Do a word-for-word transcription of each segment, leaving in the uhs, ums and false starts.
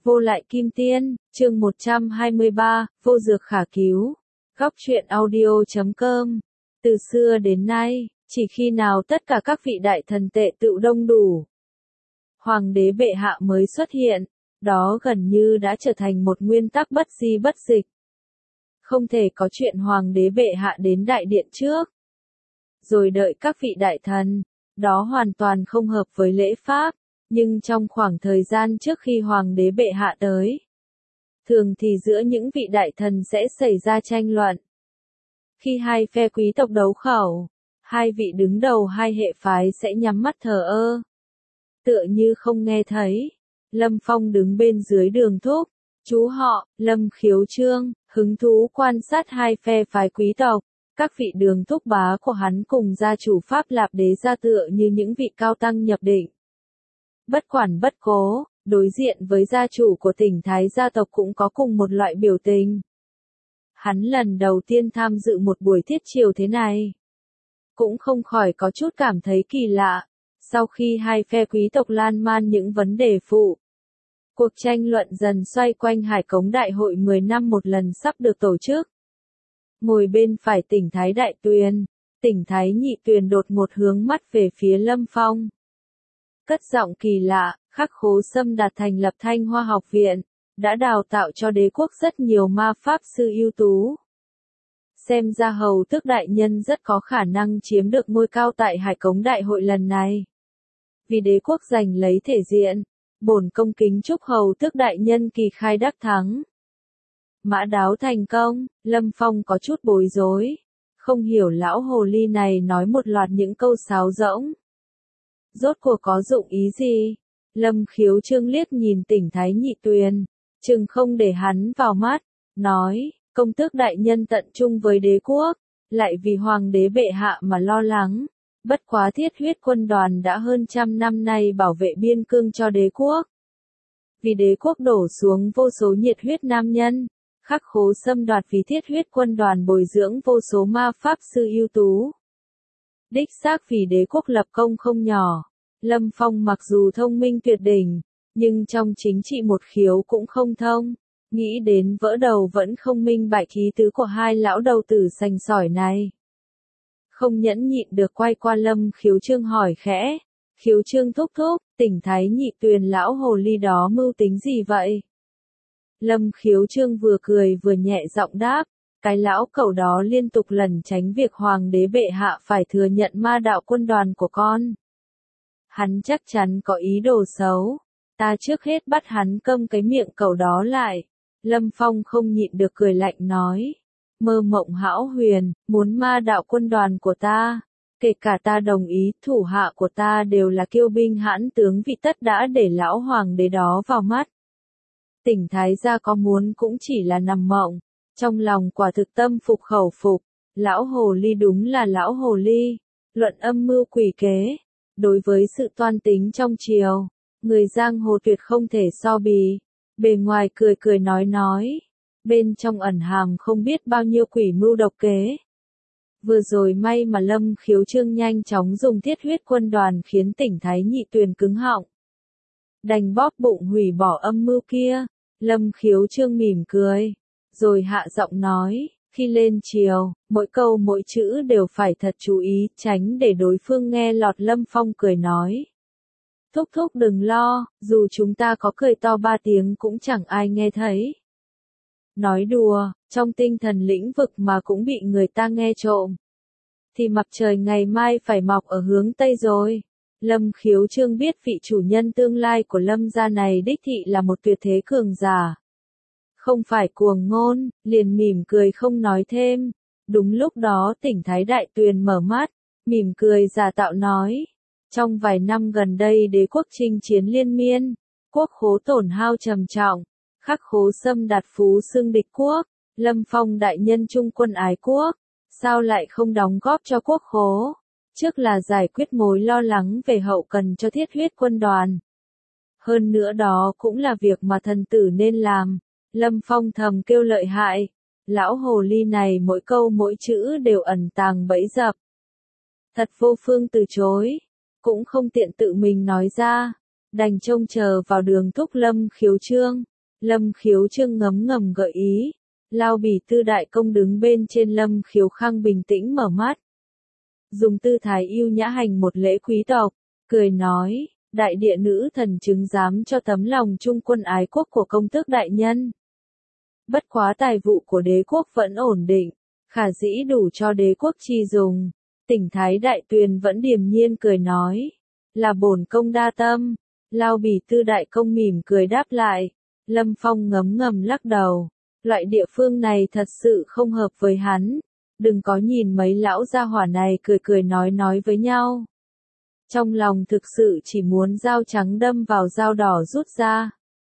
Vô lại kim tiên, chương một trăm hai mươi ba, vô dược khả cứu. Góc truyện audio chấm com. Từ xưa đến nay, chỉ khi nào tất cả các vị đại thần tệ tựu đông đủ, hoàng đế bệ hạ mới xuất hiện, đó gần như đã trở thành một nguyên tắc bất di bất dịch. Không thể có chuyện hoàng đế bệ hạ đến đại điện trước, rồi đợi các vị đại thần, đó hoàn toàn không hợp với lễ pháp. Nhưng trong khoảng thời gian trước khi hoàng đế bệ hạ tới, thường thì giữa những vị đại thần sẽ xảy ra tranh luận. Khi hai phe quý tộc đấu khẩu, hai vị đứng đầu hai hệ phái sẽ nhắm mắt thờ ơ, tựa như không nghe thấy. Lâm Phong đứng bên dưới đường thúc, chú họ, Lâm Khiếu Trương, hứng thú quan sát hai phe phái quý tộc. Các vị đường thúc bá của hắn cùng gia chủ Pháp Lạp Đế gia tựa như những vị cao tăng nhập định. Bất quản bất cố, đối diện với gia chủ của tỉnh Thái gia tộc cũng có cùng một loại biểu tình. Hắn lần đầu tiên tham dự một buổi thiết triều thế này, cũng không khỏi có chút cảm thấy kỳ lạ. Sau khi hai phe quý tộc lan man những vấn đề phụ, cuộc tranh luận dần xoay quanh Hải Cống Đại hội mười năm một lần sắp được tổ chức. Ngồi bên phải tỉnh Thái Đại Tuyền, tỉnh Thái Nhị Tuyền đột ngột hướng mắt về phía Lâm Phong. Cất giọng kỳ lạ, Khắc Khố Sâm đạt thành lập Thanh Hoa học viện, đã đào tạo cho đế quốc rất nhiều ma pháp sư ưu tú. Xem ra hầu tước đại nhân rất có khả năng chiếm được ngôi cao tại Hải Cống Đại hội lần này. Vì đế quốc giành lấy thể diện, bổn công kính chúc hầu tước đại nhân kỳ khai đắc thắng. Mã đáo thành công, Lâm Phong có chút bối rối, không hiểu lão hồ ly này nói một loạt những câu sáo rỗng. Rốt cuộc có dụng ý gì? Lâm Khiếu Trương liếc nhìn tỉnh Thái Nhị Tuyền, chừng không để hắn vào mắt, nói, công tước đại nhân tận trung với đế quốc, lại vì hoàng đế bệ hạ mà lo lắng. Bất quá thiết huyết quân đoàn đã hơn trăm năm nay bảo vệ biên cương cho đế quốc. Vì đế quốc đổ xuống vô số nhiệt huyết nam nhân, Khắc Khố Sâm đoạt vì thiết huyết quân đoàn bồi dưỡng vô số ma pháp sư ưu tú. Đích xác vì đế quốc lập công không nhỏ. Lâm Phong mặc dù thông minh tuyệt đỉnh, nhưng trong chính trị một khiếu cũng không thông. Nghĩ đến vỡ đầu vẫn không minh bạch khí tứ của hai lão đầu tử sành sỏi này. Không nhẫn nhịn được quay qua Lâm Khiếu Trương hỏi khẽ. Khiếu Trương thúc thúc, tỉnh Thái Nhị Tuyền lão hồ ly đó mưu tính gì vậy? Lâm Khiếu Trương vừa cười vừa nhẹ giọng đáp. Cái lão cẩu đó liên tục lẩn tránh việc hoàng đế bệ hạ phải thừa nhận ma đạo quân đoàn của con. Hắn chắc chắn có ý đồ xấu. Ta trước hết bắt hắn câm cái miệng cẩu đó lại. Lâm Phong không nhịn được cười lạnh nói. Mơ mộng hão huyền, muốn ma đạo quân đoàn của ta. Kể cả ta đồng ý, thủ hạ của ta đều là kiêu binh hãn tướng vì tất đã để lão hoàng đế đó vào mắt. Tỉnh Thái gia có muốn cũng chỉ là nằm mộng. Trong lòng quả thực tâm phục khẩu phục. Lão hồ ly đúng là lão hồ ly. Luận âm mưu quỷ kế. Đối với sự toan tính trong triều, người giang hồ tuyệt không thể so bì. Bề ngoài cười cười nói nói, bên trong ẩn hàm không biết bao nhiêu quỷ mưu độc kế. Vừa rồi may mà Lâm Khiếu Trương nhanh chóng dùng thiết huyết quân đoàn khiến tỉnh Thái Nhị Tuyền cứng họng. Đành bóp bụng hủy bỏ âm mưu kia. Lâm Khiếu Trương mỉm cười, rồi hạ giọng nói. Khi lên triều, mỗi câu mỗi chữ đều phải thật chú ý, tránh để đối phương nghe lọt. Lâm Phong cười nói. Thúc thúc đừng lo, dù chúng ta có cười to ba tiếng cũng chẳng ai nghe thấy. Nói đùa, trong tinh thần lĩnh vực mà cũng bị người ta nghe trộm. Thì mặt trời ngày mai phải mọc ở hướng Tây rồi. Lâm Khiếu Trương biết vị chủ nhân tương lai của Lâm gia này đích thị là một tuyệt thế cường giả. Không phải cuồng ngôn, liền mỉm cười không nói thêm. Đúng lúc đó tỉnh Thái Đại Tuyền mở mắt, mỉm cười giả tạo nói. Trong vài năm gần đây đế quốc chinh chiến liên miên, quốc khố tổn hao trầm trọng, Khắc Khố Sâm đạt phú xưng địch quốc, Lâm Phong đại nhân trung quân ái quốc, sao lại không đóng góp cho quốc khố? Trước là giải quyết mối lo lắng về hậu cần cho thiết huyết quân đoàn. Hơn nữa đó cũng là việc mà thần tử nên làm. Lâm Phong thầm kêu lợi hại. Lão hồ ly này mỗi câu mỗi chữ đều ẩn tàng bẫy dập. Thật vô phương từ chối. Cũng không tiện tự mình nói ra. Đành trông chờ vào đường thúc Lâm Khiếu Trương. Lâm Khiếu Trương ngấm ngầm gợi ý. Lao Bỉ Tư đại công đứng bên trên Lâm Khiếu Khang bình tĩnh mở mắt. Dùng tư thái yêu nhã hành một lễ quý tộc, cười nói, đại địa nữ thần chứng giám cho tấm lòng trung quân ái quốc của công tước đại nhân. Bất quá tài vụ của đế quốc vẫn ổn định, khả dĩ đủ cho đế quốc chi dùng. Tỉnh Thái Đại Tuyền vẫn điềm nhiên cười nói, là bổn công đa tâm. Lao Bỉ Tư đại công mỉm cười đáp lại. Lâm Phong ngấm ngầm lắc đầu, loại địa phương này thật sự không hợp với hắn. Đừng có nhìn mấy lão gia hỏa này cười cười nói nói với nhau. Trong lòng thực sự chỉ muốn dao trắng đâm vào dao đỏ rút ra.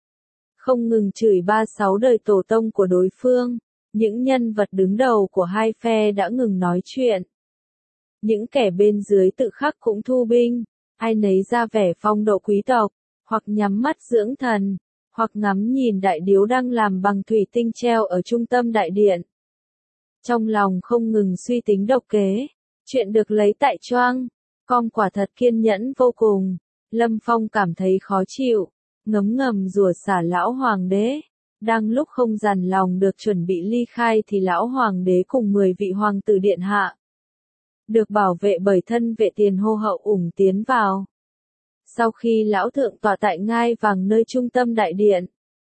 Không ngừng chửi ba sáu đời tổ tông của đối phương, những nhân vật đứng đầu của hai phe đã ngừng nói chuyện. Những kẻ bên dưới tự khắc cũng thu binh, ai nấy ra vẻ phong độ quý tộc, hoặc nhắm mắt dưỡng thần, hoặc ngắm nhìn đại điếu đang làm bằng thủy tinh treo ở trung tâm đại điện. Trong lòng không ngừng suy tính độc kế, chuyện được lấy tại choang, con quả thật kiên nhẫn vô cùng. Lâm Phong cảm thấy khó chịu, ngấm ngầm rủa xả lão hoàng đế. Đang lúc không dằn lòng được chuẩn bị ly khai thì lão hoàng đế cùng mười vị hoàng tử điện hạ, được bảo vệ bởi thân vệ tiền hô hậu ủng tiến vào. Sau khi lão thượng tọa tại ngai vàng nơi trung tâm đại điện,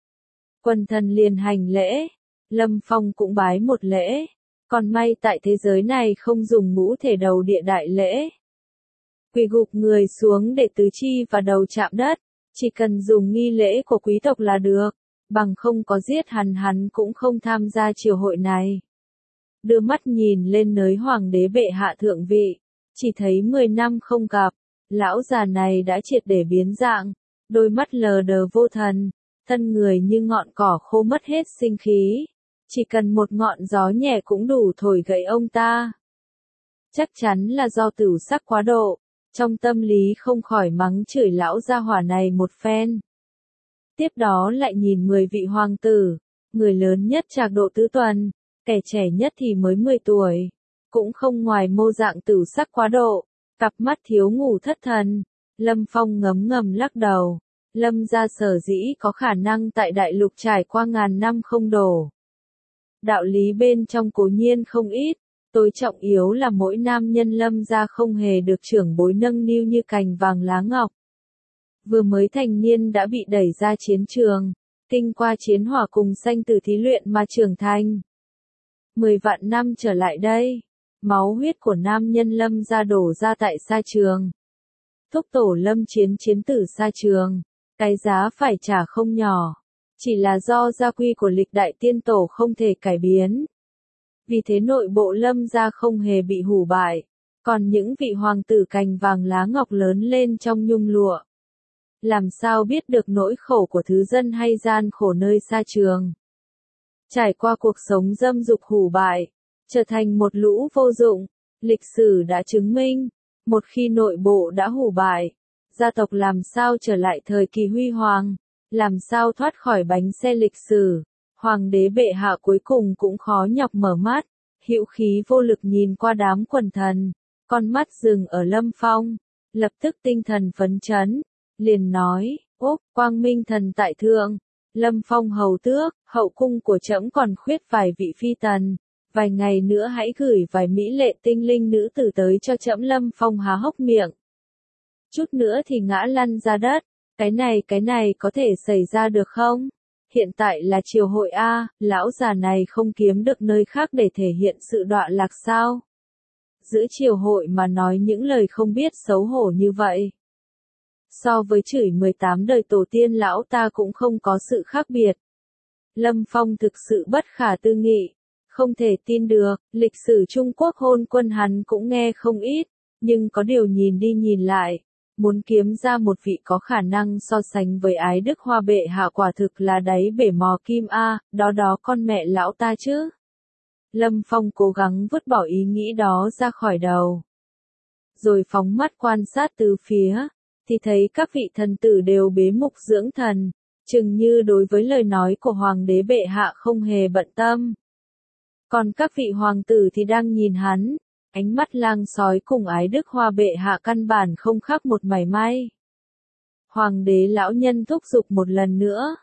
quần thần liền hành lễ, Lâm Phong cũng bái một lễ. Còn may tại thế giới này không dùng ngũ thể đầu địa đại lễ. Quỳ gục người xuống để tứ chi và đầu chạm đất, chỉ cần dùng nghi lễ của quý tộc là được, bằng không có giết hắn hắn cũng không tham gia triều hội này. Đưa mắt nhìn lên nới hoàng đế bệ hạ thượng vị, chỉ thấy mười năm không gặp, lão già này đã triệt để biến dạng, đôi mắt lờ đờ vô thần, thân người như ngọn cỏ khô mất hết sinh khí. Chỉ cần một ngọn gió nhẹ cũng đủ thổi gãy ông ta. Chắc chắn là do tửu sắc quá độ, trong tâm lý không khỏi mắng chửi lão gia hỏa này một phen. Tiếp đó lại nhìn mười vị hoàng tử, người lớn nhất trạc độ tứ tuần, kẻ trẻ nhất thì mới mười tuổi, cũng không ngoài mô dạng tửu sắc quá độ, cặp mắt thiếu ngủ thất thần. Lâm Phong ngấm ngầm lắc đầu, Lâm gia sở dĩ có khả năng tại đại lục trải qua ngàn năm không đổ. Đạo lý bên trong cố nhiên không ít, tối trọng yếu là mỗi nam nhân Lâm gia không hề được trưởng bối nâng niu như cành vàng lá ngọc. Vừa mới thành niên đã bị đẩy ra chiến trường, kinh qua chiến hỏa cùng sanh tử thí luyện mà trưởng thành. Mười vạn năm trở lại đây, máu huyết của nam nhân Lâm gia đổ ra tại sa trường. Thúc tổ Lâm chiến chiến tử sa trường, cái giá phải trả không nhỏ. Chỉ là do gia quy của lịch đại tiên tổ không thể cải biến. Vì thế nội bộ Lâm gia không hề bị hủ bại, còn những vị hoàng tử cành vàng lá ngọc lớn lên trong nhung lụa. Làm sao biết được nỗi khổ của thứ dân hay gian khổ nơi sa trường. Trải qua cuộc sống dâm dục hủ bại, trở thành một lũ vô dụng, lịch sử đã chứng minh, một khi nội bộ đã hủ bại, gia tộc làm sao trở lại thời kỳ huy hoàng. Làm sao thoát khỏi bánh xe lịch sử, hoàng đế bệ hạ cuối cùng cũng khó nhọc mở mắt, hữu khí vô lực nhìn qua đám quần thần, con mắt dừng ở Lâm Phong, lập tức tinh thần phấn chấn, liền nói, ốp, quang minh thần tại thượng, Lâm Phong hầu tước, hậu cung của trẫm còn khuyết vài vị phi tần, vài ngày nữa hãy gửi vài mỹ lệ tinh linh nữ tử tới cho trẫm. Lâm Phong há hốc miệng, chút nữa thì ngã lăn ra đất. Cái này cái này có thể xảy ra được không? Hiện tại là triều hội A, lão già này không kiếm được nơi khác để thể hiện sự đọa lạc sao? Giữa triều hội mà nói những lời không biết xấu hổ như vậy. So với chửi mười tám đời tổ tiên lão ta cũng không có sự khác biệt. Lâm Phong thực sự bất khả tư nghị, không thể tin được, lịch sử Trung Quốc hôn quân hắn cũng nghe không ít, nhưng có điều nhìn đi nhìn lại. Muốn kiếm ra một vị có khả năng so sánh với ái đức hoa bệ hạ quả thực là đáy bể mò kim a, đó đó con mẹ lão ta chứ. Lâm Phong cố gắng vứt bỏ ý nghĩ đó ra khỏi đầu. Rồi phóng mắt quan sát từ phía, thì thấy các vị thần tử đều bế mục dưỡng thần, chừng như đối với lời nói của hoàng đế bệ hạ không hề bận tâm. Còn các vị hoàng tử thì đang nhìn hắn. Ánh mắt lang sói cùng ái đức hoa bệ hạ căn bản không khác một mảy may. Hoàng đế lão nhân thúc giục một lần nữa.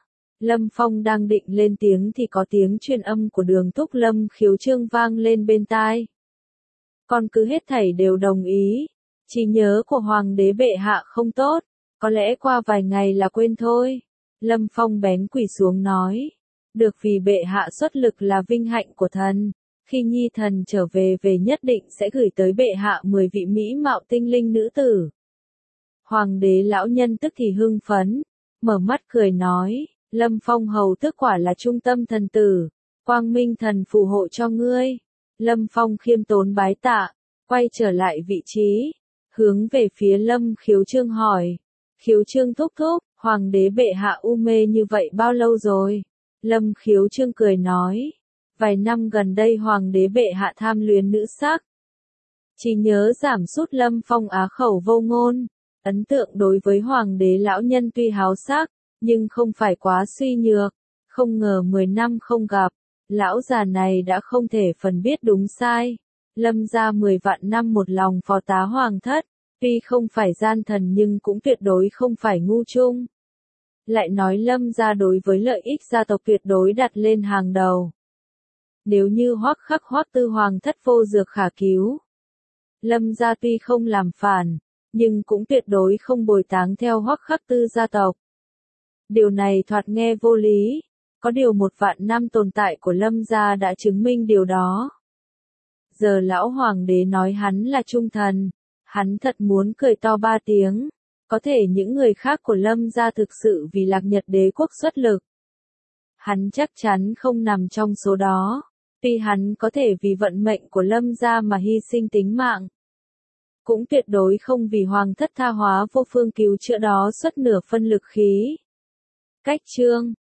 Lâm Phong đang định lên tiếng thì có tiếng truyền âm của Đường Thúc Lâm Khiếu Trương vang lên bên tai. Con cứ hết thảy đều đồng ý. Trí nhớ của Hoàng đế bệ hạ không tốt, có lẽ qua vài ngày là quên thôi. Lâm Phong bén quỳ xuống nói. Được, vì bệ hạ xuất lực là vinh hạnh của thần. Khi nhi thần trở về về nhất định sẽ gửi tới bệ hạ mười vị mỹ mạo tinh linh nữ tử. Hoàng đế lão nhân tức thì hưng phấn, mở mắt cười nói, Lâm Phong hầu tước quả là trung tâm thần tử, quang minh thần phù hộ cho ngươi. Lâm Phong khiêm tốn bái tạ, quay trở lại vị trí, hướng về phía Lâm Khiếu Trương hỏi. Khiếu Trương thúc thúc, Hoàng đế bệ hạ u mê như vậy bao lâu rồi? Lâm Khiếu Trương cười nói. Vài năm gần đây Hoàng đế bệ hạ tham luyến nữ sắc. Trí nhớ giảm sút. Lâm Phong á khẩu vô ngôn. Ấn tượng đối với Hoàng đế lão nhân tuy háo sắc, nhưng không phải quá suy nhược. Không ngờ mười năm không gặp, lão già này đã không thể phân biết đúng sai. Lâm gia mười vạn năm một lòng phó tá hoàng thất, tuy không phải gian thần nhưng cũng tuyệt đối không phải ngu chung. Lại nói Lâm gia đối với lợi ích gia tộc tuyệt đối đặt lên hàng đầu. Nếu như Hoắc Khắc Hoắc Tư hoàng thất vô dược khả cứu, Lâm gia tuy không làm phản, nhưng cũng tuyệt đối không bồi táng theo Hoắc Khắc Tư gia tộc. Điều này thoạt nghe vô lý, có điều một vạn năm tồn tại của Lâm gia đã chứng minh điều đó. Giờ lão hoàng đế nói hắn là trung thần, hắn thật muốn cười to ba tiếng. Có thể những người khác của Lâm gia thực sự vì Lạc Nhật đế quốc xuất lực. Hắn chắc chắn không nằm trong số đó. Tuy hắn có thể vì vận mệnh của Lâm gia mà hy sinh tính mạng, cũng tuyệt đối không vì hoàng thất tha hóa vô phương cứu chữa đó xuất nửa phân lực khí. Cách chương